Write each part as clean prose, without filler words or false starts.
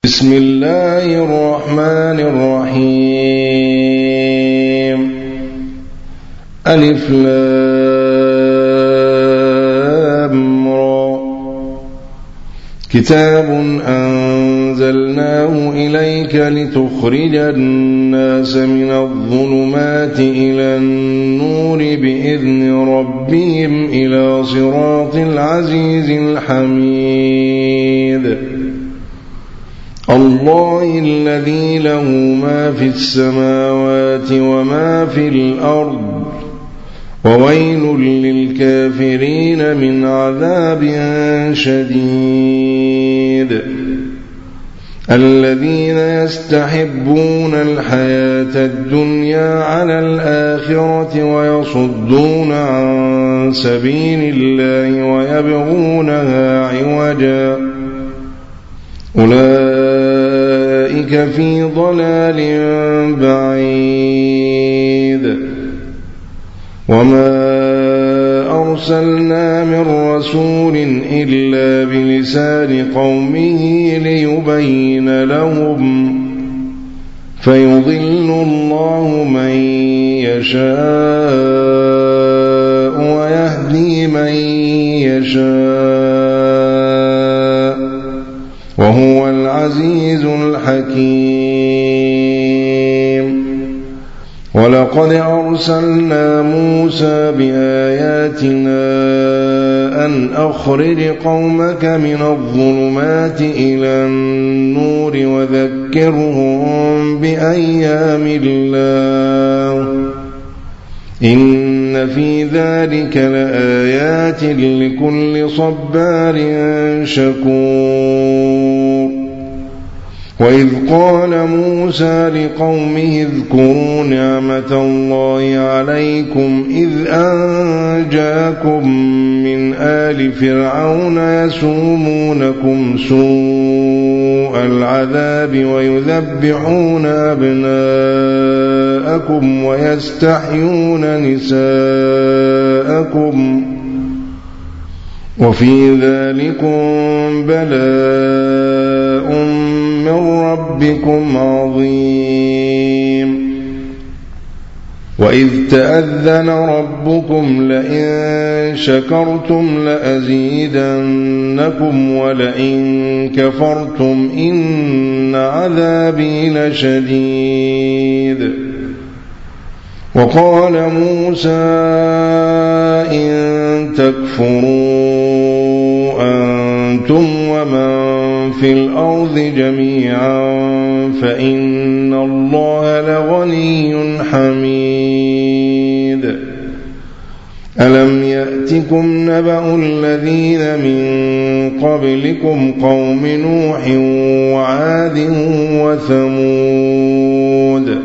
بسم الله الرحمن الرحيم. ألف لام را. كتاب أنزلناه إليك لتخرج الناس من الظلمات إلى النور بإذن ربهم إلى صراط العزيز الحميد. الله الذي له ما في السماوات وما في الأرض وويل للكافرين من عذاب شديد. الذين يستحبون الحياة الدنيا على الآخرة ويصدون عن سبيل الله ويبغونها عوجا أولئك في ضلال بعيد. وما أرسلنا من رسول إلا بلسان قومه ليبين لهم فيضل الله من يشاء ويهدي من يشاء وهو العزيز الحكيم. ولقد أرسلنا موسى بآياتنا أن أخرج قومك من الظلمات إلى النور وذكرهم بأيام الله إن في ذلك لآيات لكل صبار شكور. وإذ قال موسى لقومه اذكروا نعمة الله عليكم إذ أنجاكم من آل فرعون يسومونكم سوء العذاب ويذبحون أبناءكم ويستحيون نساءكم وفي ذلكم بلاء من ربكم عظيم. وإذ تأذن ربكم لئن شكرتم لأزيدنكم ولئن كفرتم إن عذابي لشديد. وقال موسى إن تكفروا أنتم ومن في الأرض جميعا فإن الله لغني حميد. ألم يأتكم نبأ الذين من قبلكم قوم نوح وعاد وثمود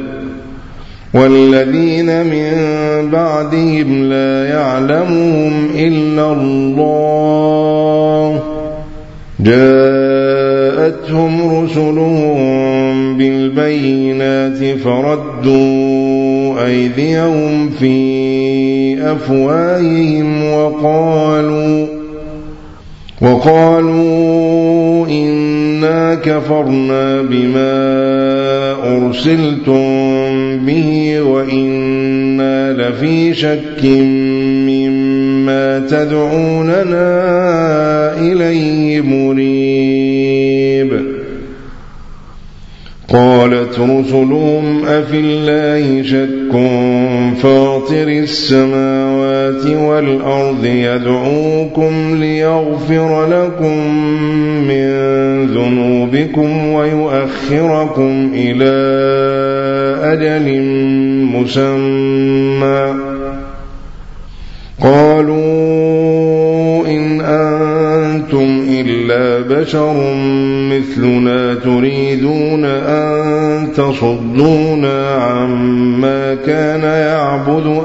والذين من بعدهم لا يعلمهم إلا الله جاءتهم رسلهم بالبينات فردوا أيديهم في أفواههم وقالوا إنا كفرنا بما أرسلتم به وإنا لفي شك مما تدعوننا إليه مريب. قالت رسلهم أفي الله شك فاطر السماوات والأرض يدعوكم ليغفر لكم من ذنوبكم ويؤخركم إلى أجل مسمى قالوا إن أنتم إلا بشر مثلنا تريدون أن تصدونا عما كان يعبد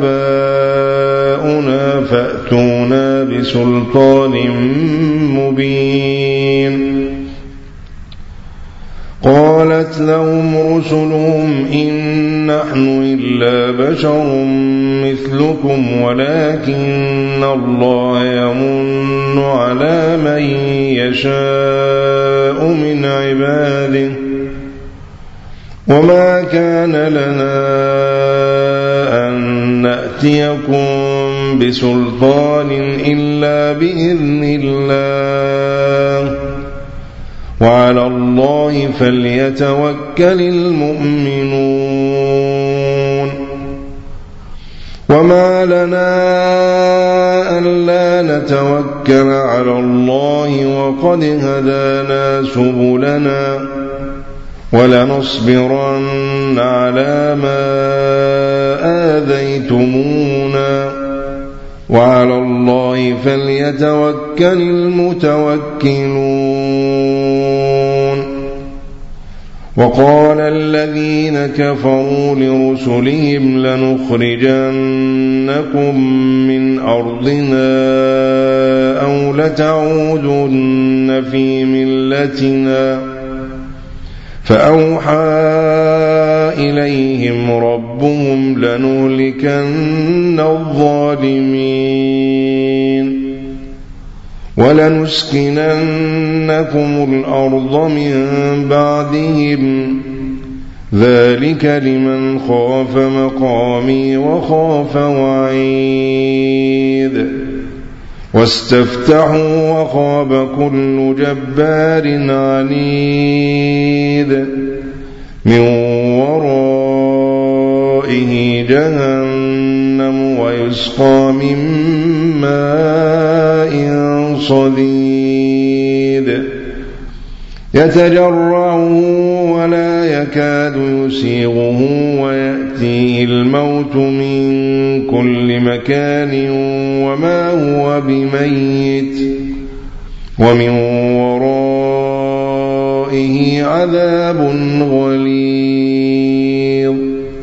آباؤنا فأتونا بسلطان مبين. قالت لهم رسلهم إن نحن إلا بشر مثلكم ولكن الله يمن على من يشاء من عباده وما كان لنا أن نأتيكم بسلطان إلا بإذن الله وعلى الله فليتوكل المؤمنون وما لنا ألا نتوكل على الله وقد هدانا سبلنا ولنصبرن على ما آذيتمونا وعلى الله فليتوكل المتوكلون وقال الذين كفروا لرسلهم لنخرجنكم من أرضنا أو لتعودن في ملتنا فأوحى إليهم ربهم لنهلكن الظالمين ولنسكننكم الأرض من بعدهم ذلك لمن خاف مقامي وخاف وعيد واستفتحوا وخاب كل جبار عنيد من ورائه جهنم ويسقى من ماء صديد يتجرعه ولا يكاد يسيغه ويأتيه الموت من كل مكان وما هو بميت ومن ورائه عذاب غليظ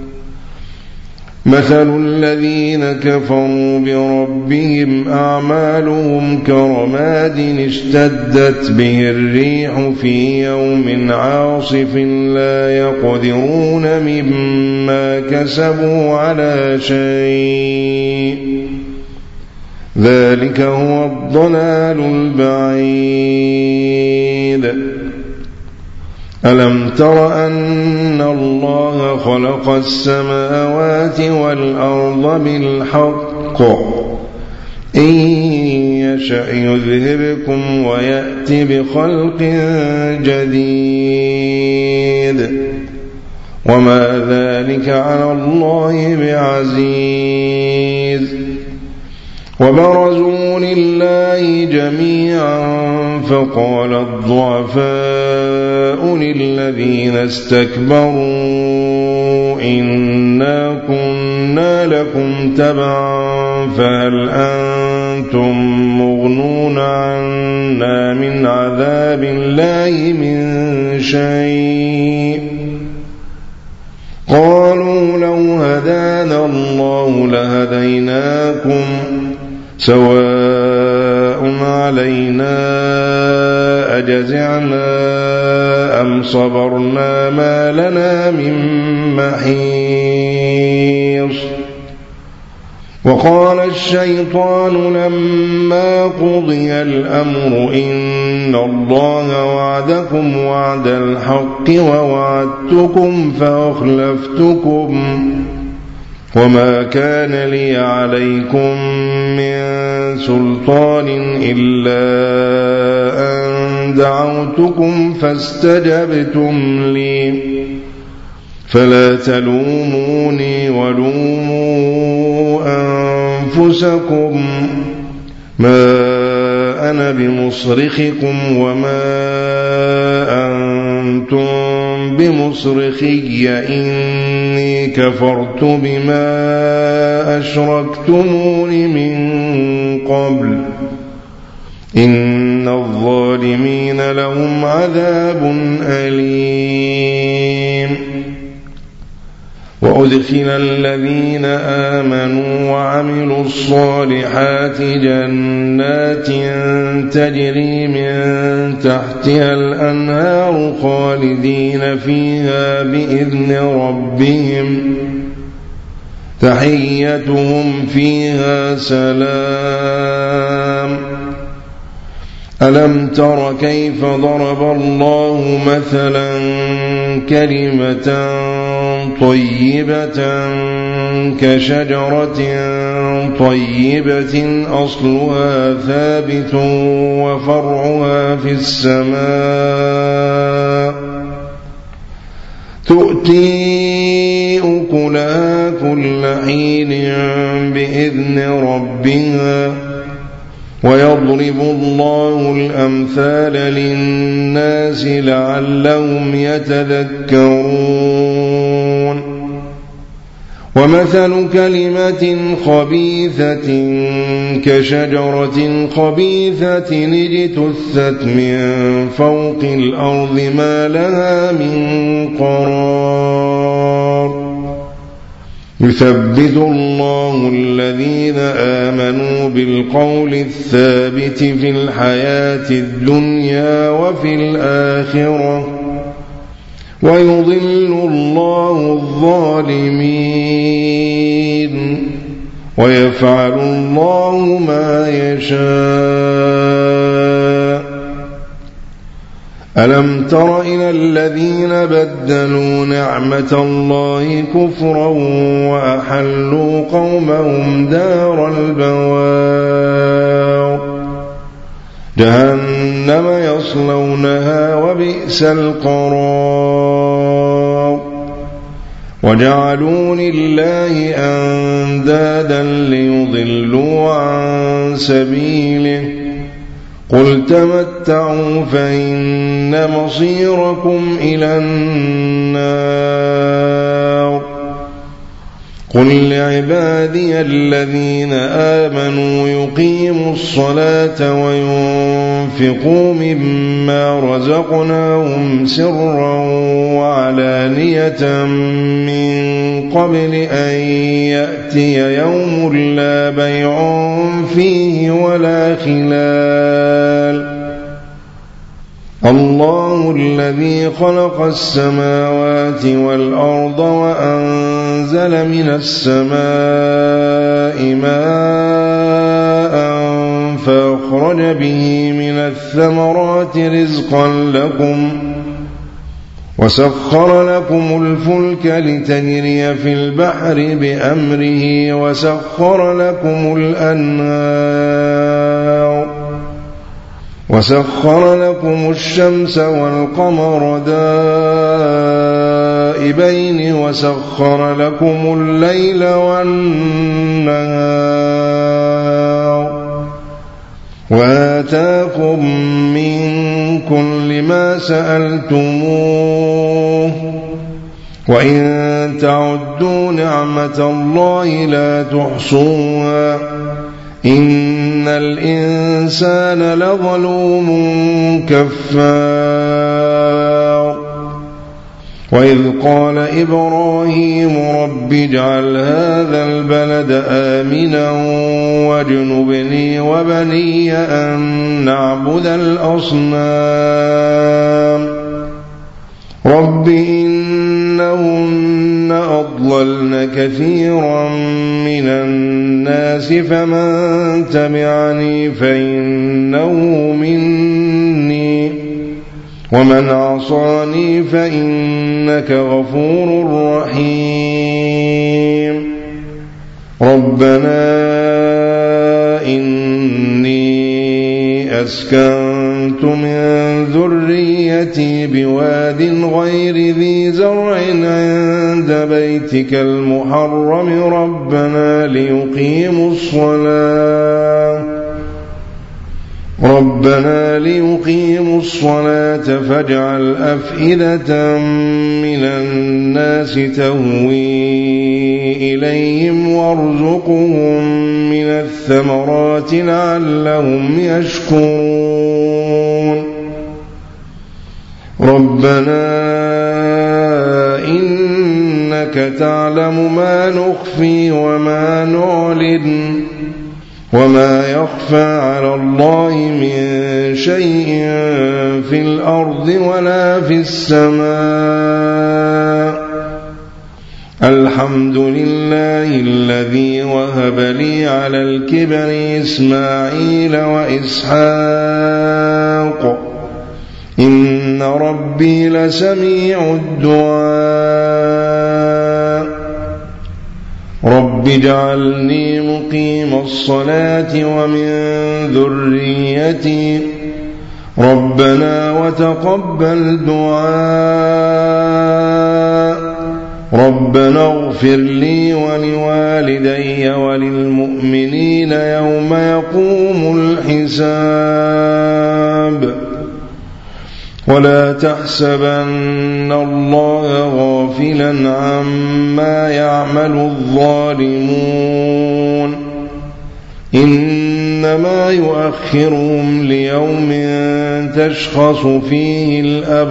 مثل الذين كفروا بربهم أعمالهم كرماد اشتدت به الريح في يوم عاصف لا يقدرون مما كسبوا على شيء ذلك هو الضلال البعيد ألم تر أن الله خلق السماوات والأرض بالحق إن يشأ يذهبكم ويأتي بخلق جديد وما ذلك على الله بعزيز وبرزوا لله جميعا فقال الضعفاء للذين استكبروا إنا كنا لكم تبعا فهل أنتم مغنون عنا من عذاب الله من شيء قالوا لو هدانا الله لهديناكم سواء علينا أجزعنا أم صبرنا ما لنا من محيص وقال الشيطان لما قضي الأمر إن الله وعدكم وعد الحق ووعدتكم فأخلفتكم وما كان لي عليكم من سلطان إلا أن دعوتكم فاستجبتم لي فلا تلوموني ولوموا أنفسكم ما أنا بمصرخكم وما أنتم بمصرخي إني كفرت بما أشركتمون من قبل إن الظالمين لهم عذاب أليم وأدخل الذين آمنوا وعملوا الصالحات جنات تجري من تحتها الأنهار خالدين فيها بإذن ربهم تحيتهم فيها سلام. ألم تر كيف ضرب الله مثلا كلمة طيبة كشجرة طيبة أصلها ثابت وفرعها في السماء تؤتي أكلها كل حين بإذن ربها ويضرب الله الأمثال للناس لعلهم يتذكرون. ومثل كلمة خبيثة كشجرة خبيثة اجتثت من فوق الأرض ما لها من قرار. يثبت الله الذين آمنوا بالقول الثابت في الحياة الدنيا وفي الآخرة ويضل الله الظالمين ويفعل الله ما يشاء. ألم تر إلى الذين بدلوا نعمة الله كفرا وأحلوا قومهم دار البوار جهنم يصلونها وبئس القرار. وجعلوا لله أندادا ليضلوا عن سبيله قل تمتعوا فإن مصيركم إلى النار. قل لعبادي الذين آمنوا يقيموا الصلاة وينفقوا مما رزقناهم سرا وعلانية من قبل أن يأتي يوم لا بيع فيه ولا خلال. الله الذي خلق السماوات والأرض وأنزل من السماء ماء فأخرج به من الثمرات رزقا لكم وسخر لكم الفلك لتجري في البحر بأمره وسخر لكم الأنهار وسخر لكم الشمس والقمر دائبين وسخر لكم الليل والنهار وآتاكم من كل ما سألتموه وإن تعدوا نعمة الله لا تحصوها إن الإنسان لظلوم كفار. وإذ قال إبراهيم رب اجعل هذا البلد آمنا واجنبني وبني أن نعبد الأصنام رب إنهن أضللن كثيرا من الناس فمن تبعني فإنه مني ومن عصاني فإنك غفور رحيم. ربنا إني أسكنت من ذريتي بواد غير ذي زرع عند بيتك المحرم ربنا ليقيموا الصلاة فاجعل أفئدة من الناس تهوي إليهم وارزقهم من الثمرات لعلهم يشكرون. ربنا إنك إنك تعلم ما نخفي وما نعلن وما يخفى على الله من شيء في الأرض ولا في السماء. الحمد لله الذي وهب لي على الكبر إسماعيل وإسحاق إن ربي لسميع الدعاء. رب اجعلني مقيم الصلاة ومن ذريتي ربنا وتقبل دعاء. ربنا اغفر لي ولوالدي وللمؤمنين يوم يقوم الحساب. ولا تحسبن الله غافلا عما يعمل الظالمون إنما يؤخرهم ليوم تشخص فيه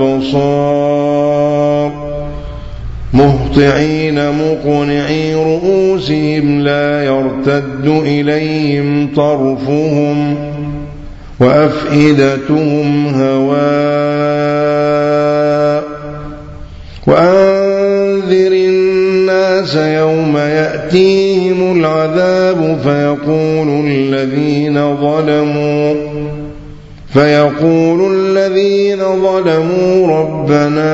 الأبصار مهطعين مقنعي رؤوسهم لا يرتد إليهم طرفهم وأفئدتهم هواء. وأنذر الناس يوم يأتيهم العذاب فيقول الذين ظلموا ربنا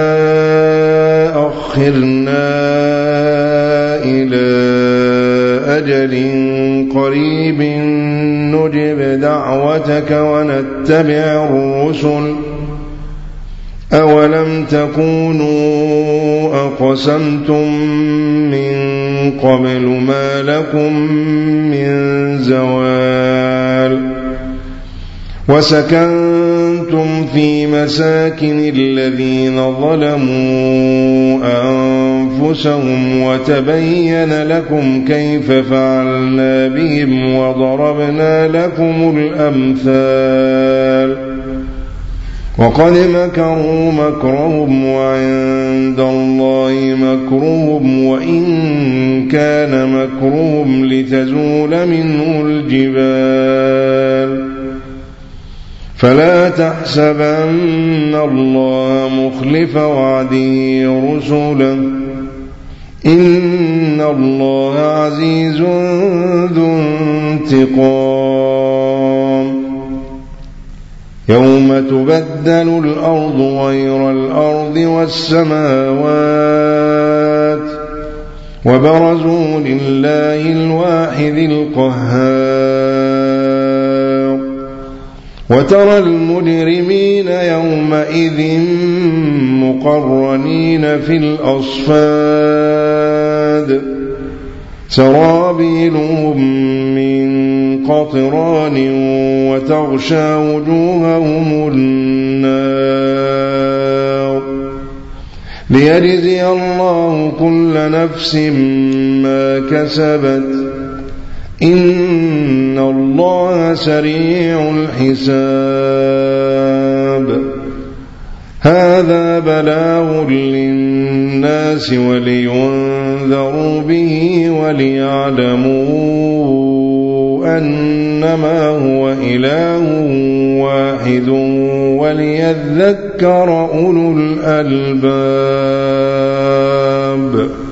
أخرنا إلى أجل قريب نجب دعوتك ونتبع الرسل أولم تكونوا أقسمتم من قبل ما لكم من زوال. وسكنتم في مساكن الذين ظلموا أنفسهم وتبين لكم كيف فعلنا بهم وضربنا لكم الأمثال. وقد مكروا مكرهم وعند الله مكرهم وإن كان مكرهم لتزول منه الجبال. فلا تحسبن الله مخلف وعده رسله إن الله عزيز ذو انتقام. يوم تبدل الأرض غير الأرض والسماوات وبرزوا لله الواحد القهار. وترى المجرمين يومئذ مقرنين في الأصفاد سرابيلهم من قطران وتغشى وجوههم النار ليجزي الله كل نفس ما كسبت إن الله سريع الحساب. هذا بلاغ للناس ولينذروا به وليعلموا أنما هو إله واحد وليذكر أولو الألباب.